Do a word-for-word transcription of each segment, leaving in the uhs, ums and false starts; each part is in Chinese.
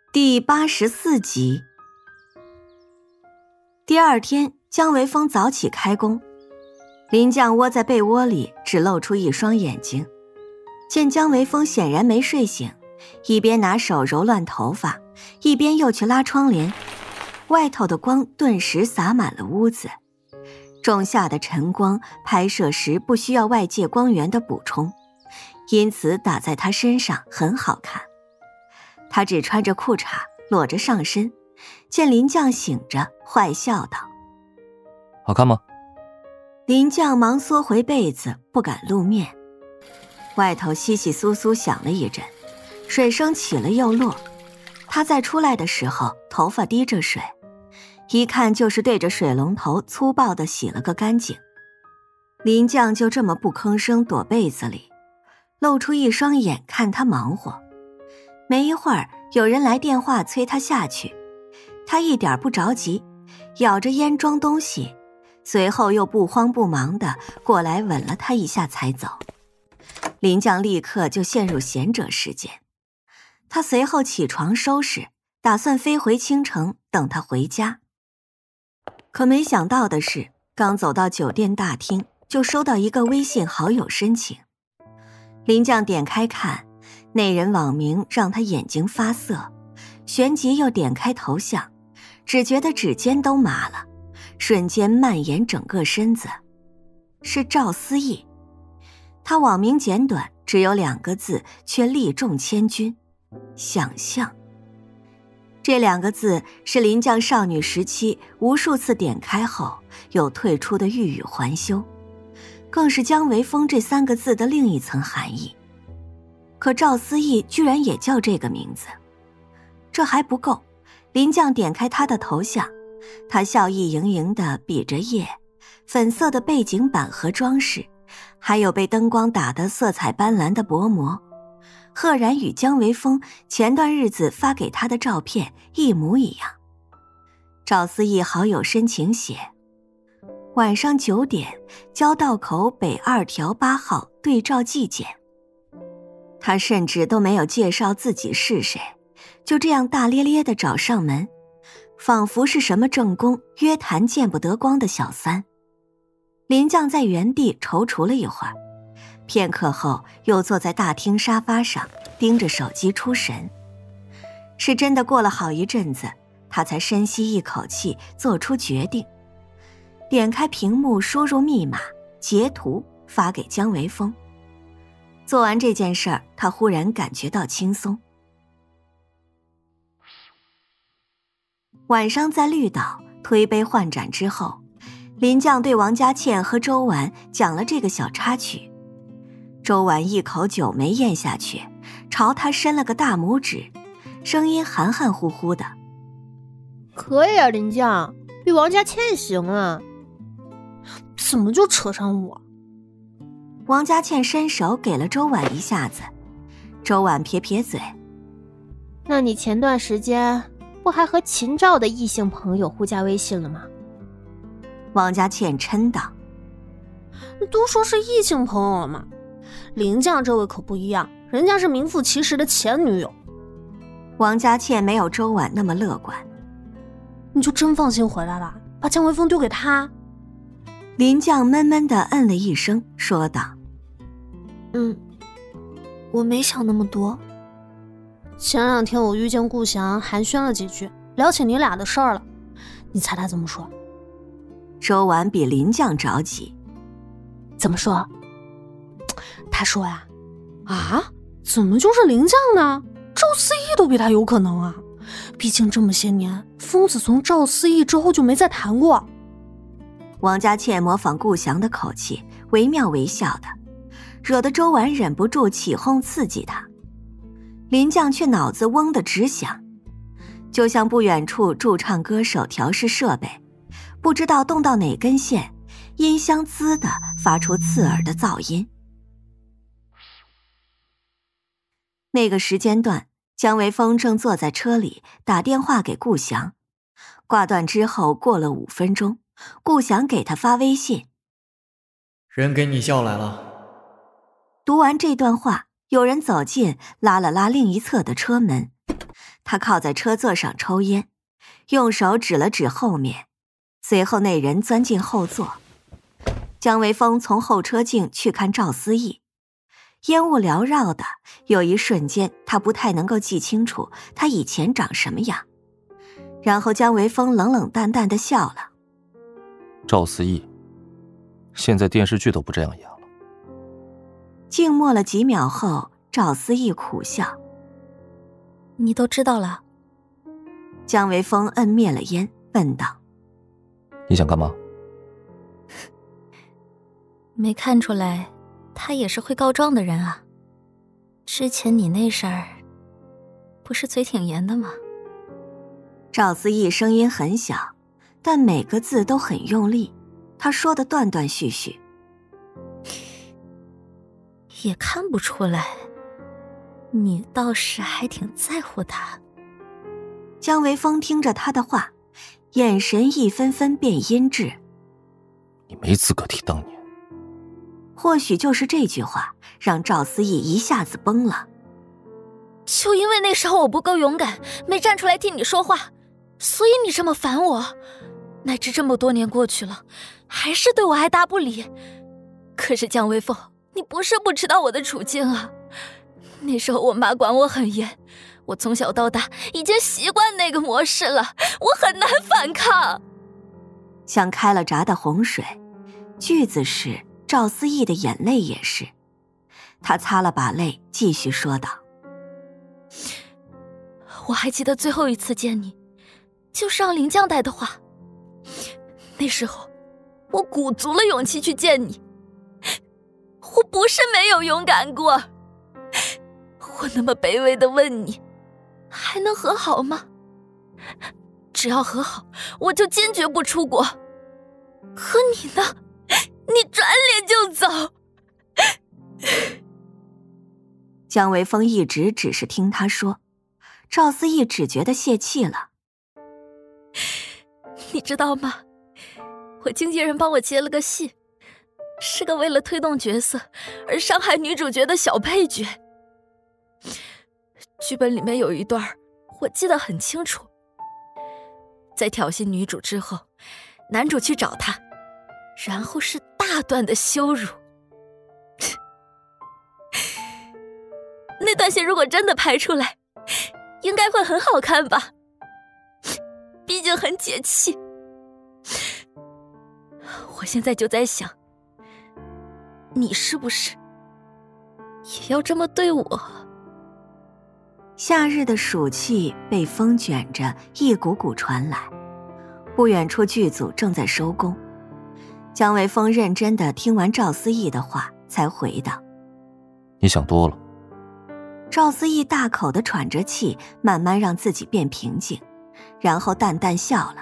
第八十四集。第二天，姜维峰早起开工，林将窝在被窝里，只露出一双眼睛。见姜维峰显然没睡醒，一边拿手揉乱头发，一边又去拉窗帘，外头的光顿时洒满了屋子。仲夏的晨光拍摄时不需要外界光源的补充，因此打在他身上很好看。他只穿着裤衩，裸着上身，见林将醒着，坏笑道： 好看吗？ 林将忙缩回被子，不敢露面。外头窸窸窣窣响了一阵，水声起了又落。他再出来的时候，头发滴着水，一看就是对着水龙头粗暴地洗了个干净。林将就这么不吭声躲被子里，露出一双眼看他忙活。没一会儿，有人来电话催他下去，他一点不着急，咬着烟装东西，随后又不慌不忙地过来吻了他一下才走。林将立刻就陷入闲者时间，他随后起床收拾，打算飞回青城等他回家。可没想到的是，刚走到酒店大厅，就收到一个微信好友申请。林将点开看，那人网名让他眼睛发涩，旋即又点开头像，只觉得指尖都麻了，瞬间蔓延整个身子。是赵思义。他网名简短，只有两个字，却力重千钧，想象。这两个字是林将少女时期无数次点开后又退出的欲语还休，更是姜维峰这三个字的另一层含义。可赵思义居然也叫这个名字。这还不够，林将点开他的头像，他笑意盈盈地比着耶，粉色的背景板和装饰，还有被灯光打得色彩斑斓的薄膜，赫然与姜维峰前段日子发给他的照片一模一样。赵思义好友申请写：晚上九点，交道口北二条八号对照寄件。他甚至都没有介绍自己是谁，就这样大咧咧地找上门，仿佛是什么正宫约谈见不得光的小三。林将在原地踌躇了一会儿，片刻后又坐在大厅沙发上盯着手机出神。是真的过了好一阵子，他才深吸一口气做出决定，点开屏幕输入密码，截图发给姜维峰。做完这件事儿，他忽然感觉到轻松。晚上在绿岛推杯换盏之后，林将对王佳倩和周婉讲了这个小插曲。周婉一口酒没咽下去，朝他伸了个大拇指，声音含含糊糊的： 可以啊，林将，比王佳倩行啊。怎么就扯上我？ 王佳倩伸手给了周婉一下子，周婉撇撇嘴： 那你前段时间不还和秦赵的异性朋友互加微信了吗？ 王佳倩嗔道： 都说是异性朋友了嘛，林将这位可不一样，人家是名副其实的前女友。 王佳倩没有周婉那么乐观。 你就真放心回来了，把姜维峰丢给他？ 林将闷闷地嗯了一声，说道： 嗯，我没想那么多。 前两天我遇见顾翔，寒暄了几句，聊起你俩的事儿了。你猜他怎么说？ 周婉比林将着急。 怎么说？他说呀，啊，怎么就是林将呢？赵思义都比他有可能啊！毕竟这么些年，疯子从赵思义之后就没再谈过。 王佳倩模仿顾翔的口气，惟妙惟肖的，惹得周婉忍不住起哄刺激他。林将却脑子嗡得直响，就像不远处驻唱歌手调试设备，不知道动到哪根线，音箱滋的发出刺耳的噪音。那个时间段，姜维峰正坐在车里打电话给顾翔，挂断之后过了五分钟，顾翔给他发微信： 人给你叫来了。 读完这段话，有人走近拉了拉另一侧的车门， 他靠在车座上抽烟，用手指了指后面，随后那人钻进后座。姜维峰从后车镜去看赵思义，烟雾缭绕的，有一瞬间他不太能够记清楚他以前长什么样。然后姜维峰冷冷淡淡地笑了。 赵思义，现在电视剧都不这样演了。 静默了几秒后，赵思义苦笑。 你都知道了？ 姜维峰摁灭了烟，问道： 你想干嘛？ 没看出来他也是会告状的人啊。之前你那事儿不是嘴挺严的吗？ 赵思义声音很小，但每个字都很用力，他说的断断续续。 也看不出来，你倒是还挺在乎他。 姜维峰听着他的话，眼神一分分变阴鸷。 你没资格提当年。 或许就是这句话让赵思义一下子崩了。 就因为那时候我不够勇敢，没站出来替你说话，所以你这么烦我，乃至这么多年过去了，还是对我爱答不理。可是姜维峰，你不是不知道我的处境啊。那时候我妈管我很严，我从小到大已经习惯那个模式了，我很难反抗。 像开了闸的洪水，句子是，赵思义的眼泪也是。他擦了把泪，继续说道： 我还记得最后一次见你，就是让林将带的话。那时候我鼓足了勇气去见你，我不是没有勇敢过。我那么卑微的问你，还能和好吗？只要和好，我就坚决不出国。可你呢？你转脸就走。 姜维峰一直只是听他说，赵思义只觉得泄气了。 你知道吗？我经纪人帮我接了个戏，是个为了推动角色而伤害女主角的小配角。剧本里面有一段我记得很清楚，在挑衅女主之后，男主去找她，然后是大段的羞辱。那段戏如果真的拍出来，应该会很好看吧，毕竟很解气。我现在就在想，你是不是也要这么对我？ 夏日的暑气被风卷着一股股传来，不远处剧组正在收工。姜维峰认真地听完赵思义的话，才回道： 你想多了。 赵思义大口地喘着气，慢慢让自己变平静，然后淡淡笑了。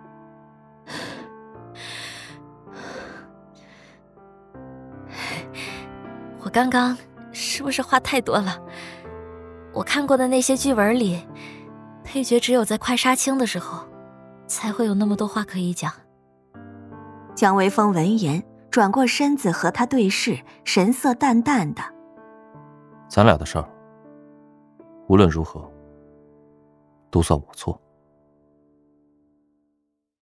我刚刚是不是话太多了？我看过的那些剧文里，配角只有在快杀青的时候，才会有那么多话可以讲。 姜维峰闻言，转过身子和他对视，神色淡淡的： 咱俩的事儿，无论如何，都算我错。